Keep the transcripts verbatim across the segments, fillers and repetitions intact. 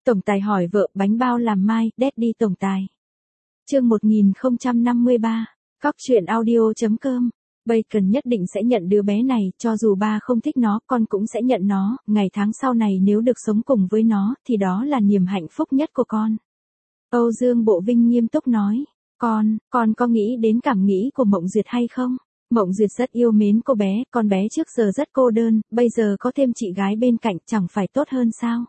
Tổng tài hỏi vợ bánh bao làm mai, Daddy tổng tài. Chương một nghìn không trăm năm mươi ba, Cóc truyện audio.com. Bacon nhất định sẽ nhận đứa bé này, cho dù ba không thích nó, con cũng sẽ nhận nó, ngày tháng sau này nếu được sống cùng với nó, thì đó là niềm hạnh phúc nhất của con. Âu Dương Bộ Vinh nghiêm túc nói, con, con có nghĩ đến cảm nghĩ của Mộng Duyệt hay không? Mộng Duyệt rất yêu mến cô bé, con bé trước giờ rất cô đơn, bây giờ có thêm chị gái bên cạnh chẳng phải tốt hơn sao?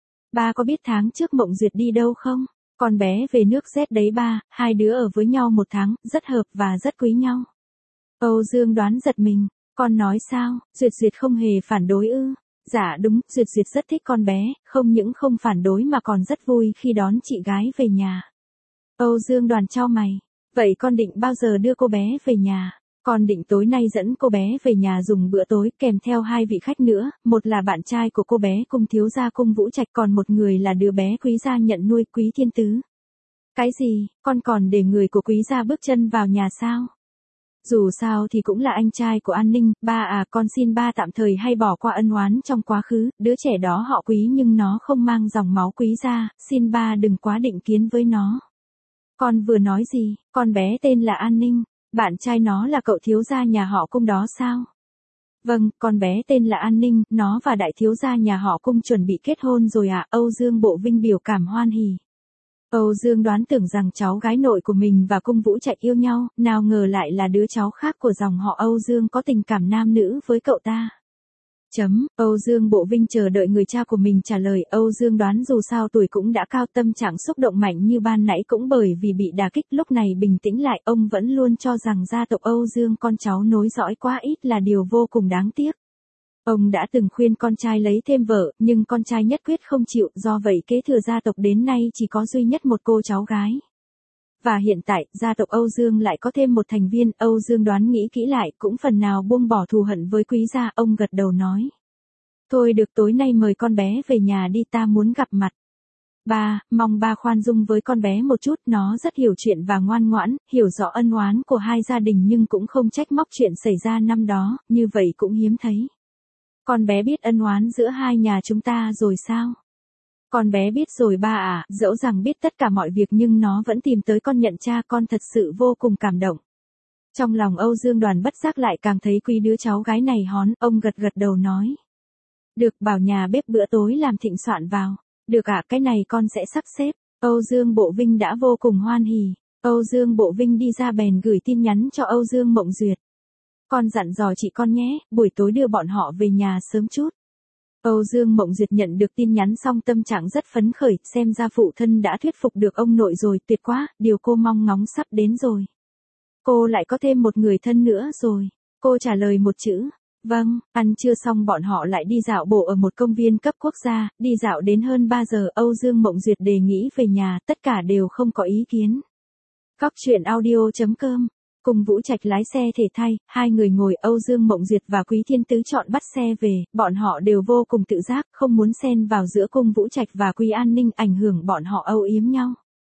Ba có biết tháng trước Mộng Duyệt đi đâu không? Con bé về nước Z đấy ba, hai đứa ở với nhau một tháng, rất hợp và rất quý nhau. Âu Dương đoán giật mình, con nói sao, Duyệt Duyệt không hề phản đối ư? Dạ đúng, Duyệt Duyệt rất thích con bé, không những không phản đối mà còn rất vui khi đón chị gái về nhà. Âu Dương Đoàn chau mày, vậy con định bao giờ đưa cô bé về nhà? Con định tối nay dẫn cô bé về nhà dùng bữa tối kèm theo hai vị khách nữa, một là bạn trai của cô bé cùng thiếu gia Cung Vũ Trạch, còn một người là đứa bé Quý gia nhận nuôi, Quý Thiên Tứ. Cái gì, con còn để người của Quý gia bước chân vào nhà sao? Dù sao thì cũng là anh trai của An Ninh, ba à, con xin ba tạm thời hay bỏ qua ân oán trong quá khứ, đứa trẻ đó họ Quý nhưng nó không mang dòng máu Quý gia, xin ba đừng quá định kiến với nó. Con vừa nói gì, con bé tên là An Ninh, bạn trai nó là cậu thiếu gia nhà họ Cung đó sao? Vâng, con bé tên là An Ninh, nó và đại thiếu gia nhà họ Cung chuẩn bị kết hôn rồi à? Âu Dương Bộ Vinh biểu cảm hoan hỉ. Âu Dương đoán tưởng rằng cháu gái nội của mình và Cung Vũ Trạch yêu nhau, nào ngờ lại là đứa cháu khác của dòng họ Âu Dương có tình cảm nam nữ với cậu ta. Chấm, Âu Dương Bộ Vinh chờ đợi người cha của mình trả lời. Âu Dương đoán dù sao tuổi cũng đã cao, tâm trạng xúc động mạnh như ban nãy cũng bởi vì bị đả kích, lúc này bình tĩnh lại, ông vẫn luôn cho rằng gia tộc Âu Dương con cháu nối dõi quá ít là điều vô cùng đáng tiếc. Ông đã từng khuyên con trai lấy thêm vợ, nhưng con trai nhất quyết không chịu, do vậy kế thừa gia tộc đến nay chỉ có duy nhất một cô cháu gái. Và hiện tại, gia tộc Âu Dương lại có thêm một thành viên. Âu Dương đoán nghĩ kỹ lại, cũng phần nào buông bỏ thù hận với Quý gia, ông gật đầu nói. Thôi được, tối nay mời con bé về nhà đi, ta muốn gặp mặt. Ba, mong ba khoan dung với con bé một chút, nó rất hiểu chuyện và ngoan ngoãn, hiểu rõ ân oán của hai gia đình nhưng cũng không trách móc chuyện xảy ra năm đó, như vậy cũng hiếm thấy. Con bé biết ân oán giữa hai nhà chúng ta rồi sao? Con bé biết rồi ba à, dẫu rằng biết tất cả mọi việc nhưng nó vẫn tìm tới con nhận cha, con thật sự vô cùng cảm động. Trong lòng Âu Dương Đoàn bất giác lại càng thấy quý đứa cháu gái này hón, ông gật gật đầu nói. Được, bảo nhà bếp bữa tối làm thịnh soạn vào. Được ạ, à, cái này con sẽ sắp xếp. Âu Dương Bộ Vinh đã vô cùng hoan hỉ. Âu Dương Bộ Vinh đi ra bèn gửi tin nhắn cho Âu Dương Mộng Duyệt. Con dặn dò chị con nhé, buổi tối đưa bọn họ về nhà sớm chút. Âu Dương Mộng Duyệt nhận được tin nhắn xong tâm trạng rất phấn khởi, xem ra phụ thân đã thuyết phục được ông nội rồi, tuyệt quá, điều cô mong ngóng sắp đến rồi. Cô lại có thêm một người thân nữa rồi. Cô trả lời một chữ, vâng. Ăn trưa xong bọn họ lại đi dạo bộ ở một công viên cấp quốc gia, đi dạo đến hơn ba giờ, Âu Dương Mộng Duyệt đề nghị về nhà, tất cả đều không có ý kiến. Cóc truyện audio.com. Cùng Vũ Trạch lái xe thể thay, hai người ngồi, Âu Dương Mộng Duyệt và Quý Thiên Tứ chọn bắt xe về, bọn họ đều vô cùng tự giác, không muốn xen vào giữa Cung Vũ Trạch và Quý An Ninh, ảnh hưởng bọn họ âu yếm nhau.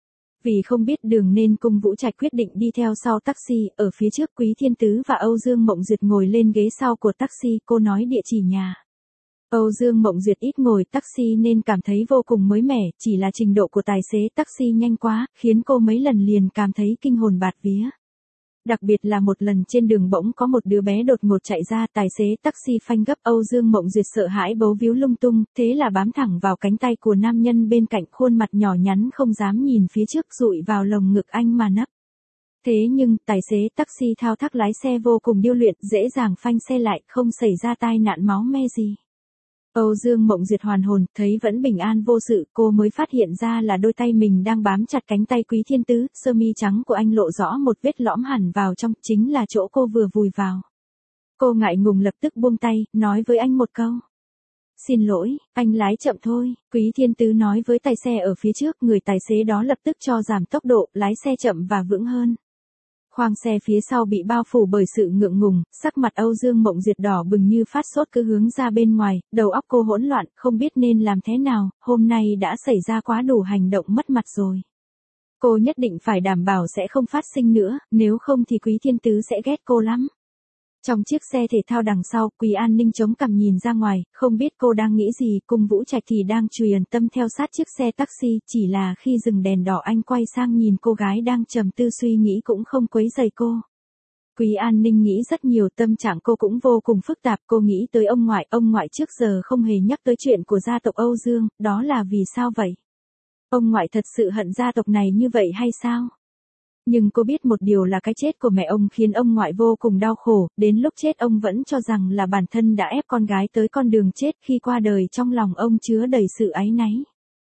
Vì không biết đường nên Cung Vũ Trạch quyết định đi theo sau taxi, ở phía trước Quý Thiên Tứ và Âu Dương Mộng Duyệt ngồi lên ghế sau của taxi, cô nói địa chỉ nhà. Âu Dương Mộng Duyệt ít ngồi taxi nên cảm thấy vô cùng mới mẻ, chỉ là trình độ của tài xế taxi nhanh quá, khiến cô mấy lần liền cảm thấy kinh hồn bạt vía. Đặc biệt là một lần trên đường bỗng có một đứa bé đột ngột chạy ra, tài xế taxi phanh gấp, Âu Dương Mộng Duyệt sợ hãi bấu víu lung tung, thế là bám thẳng vào cánh tay của nam nhân bên cạnh, khuôn mặt nhỏ nhắn không dám nhìn phía trước, dụi vào lồng ngực anh mà nấp. Thế nhưng, tài xế taxi thao tác lái xe vô cùng điêu luyện, dễ dàng phanh xe lại, không xảy ra tai nạn máu me gì. Âu Dương Mộng Duyệt hoàn hồn, thấy vẫn bình an vô sự, cô mới phát hiện ra là đôi tay mình đang bám chặt cánh tay Quý Thiên Tứ, sơ mi trắng của anh lộ rõ một vết lõm hẳn vào trong, chính là chỗ cô vừa vùi vào. Cô ngại ngùng lập tức buông tay, nói với anh một câu. Xin lỗi, anh lái chậm thôi, Quý Thiên Tứ nói với tài xe ở phía trước, người tài xế đó lập tức cho giảm tốc độ, lái xe chậm và vững hơn. Khoang xe phía sau bị bao phủ bởi sự ngượng ngùng, sắc mặt Âu Dương Mộng Duyệt đỏ bừng như phát sốt cứ hướng ra bên ngoài, đầu óc cô hỗn loạn, không biết nên làm thế nào, hôm nay đã xảy ra quá đủ hành động mất mặt rồi. Cô nhất định phải đảm bảo sẽ không phát sinh nữa, nếu không thì Quý Thiên Tứ sẽ ghét cô lắm. Trong chiếc xe thể thao đằng sau, Quý An Ninh chống cằm nhìn ra ngoài, không biết cô đang nghĩ gì, Cung Vũ Trạch thì đang truyền tâm theo sát chiếc xe taxi, chỉ là khi dừng đèn đỏ anh quay sang nhìn cô gái đang trầm tư suy nghĩ cũng không quấy rầy cô. Quý An Ninh nghĩ rất nhiều, tâm trạng cô cũng vô cùng phức tạp, cô nghĩ tới ông ngoại, ông ngoại trước giờ không hề nhắc tới chuyện của gia tộc Âu Dương, đó là vì sao vậy? Ông ngoại thật sự hận gia tộc này như vậy hay sao? Nhưng cô biết một điều là cái chết của mẹ ông khiến ông ngoại vô cùng đau khổ, đến lúc chết ông vẫn cho rằng là bản thân đã ép con gái tới con đường chết, khi qua đời trong lòng ông chứa đầy sự áy náy.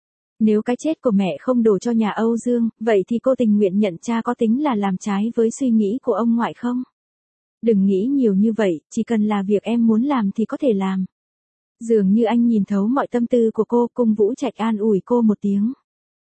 Nếu cái chết của mẹ không đổ cho nhà Âu Dương, vậy thì cô tình nguyện nhận cha có tính là làm trái với suy nghĩ của ông ngoại không? Đừng nghĩ nhiều như vậy, chỉ cần là việc em muốn làm thì có thể làm. Dường như anh nhìn thấu mọi tâm tư của cô, Cung Vũ Trạch an ủi cô một tiếng.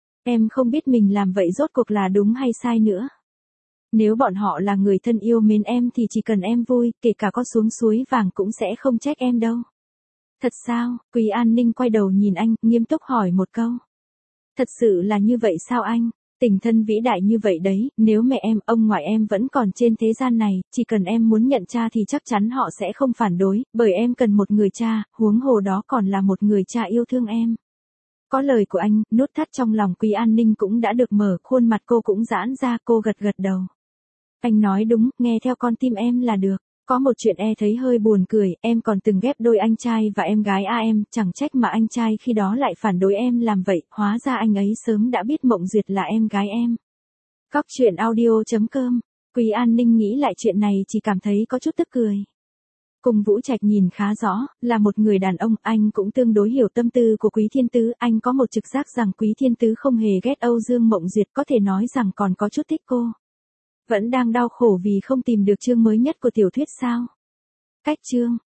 Em không biết mình làm vậy rốt cuộc là đúng hay sai nữa. Nếu bọn họ là người thân yêu mến em thì chỉ cần em vui, kể cả có xuống suối vàng cũng sẽ không trách em đâu. Thật sao? Quý An Ninh quay đầu nhìn anh, nghiêm túc hỏi một câu. Thật sự là như vậy sao anh? Tình thân vĩ đại như vậy đấy, nếu mẹ em, ông ngoại em vẫn còn trên thế gian này, chỉ cần em muốn nhận cha thì chắc chắn họ sẽ không phản đối, bởi em cần một người cha, huống hồ đó còn là một người cha yêu thương em. Có lời của anh, nút thắt trong lòng Quý An Ninh cũng đã được mở, khuôn mặt cô cũng giãn ra, cô gật gật đầu. Anh nói đúng, nghe theo con tim em là được. Có một chuyện e thấy hơi buồn cười, em còn từng ghép đôi anh trai và em gái a em, chẳng trách mà anh trai khi đó lại phản đối em làm vậy, hóa ra anh ấy sớm đã biết Mộng Duyệt là em gái em. Cóc truyện audio chấm com, Quý An Ninh nghĩ lại chuyện này chỉ cảm thấy có chút tức cười. Cung Vũ Trạch nhìn khá rõ, là một người đàn ông, anh cũng tương đối hiểu tâm tư của Quý Thiên Tứ, anh có một trực giác rằng Quý Thiên Tứ không hề ghét Âu Dương Mộng Duyệt, có thể nói rằng còn có chút thích cô. Vẫn đang đau khổ vì không tìm được chương mới nhất của tiểu thuyết sao? Cách chương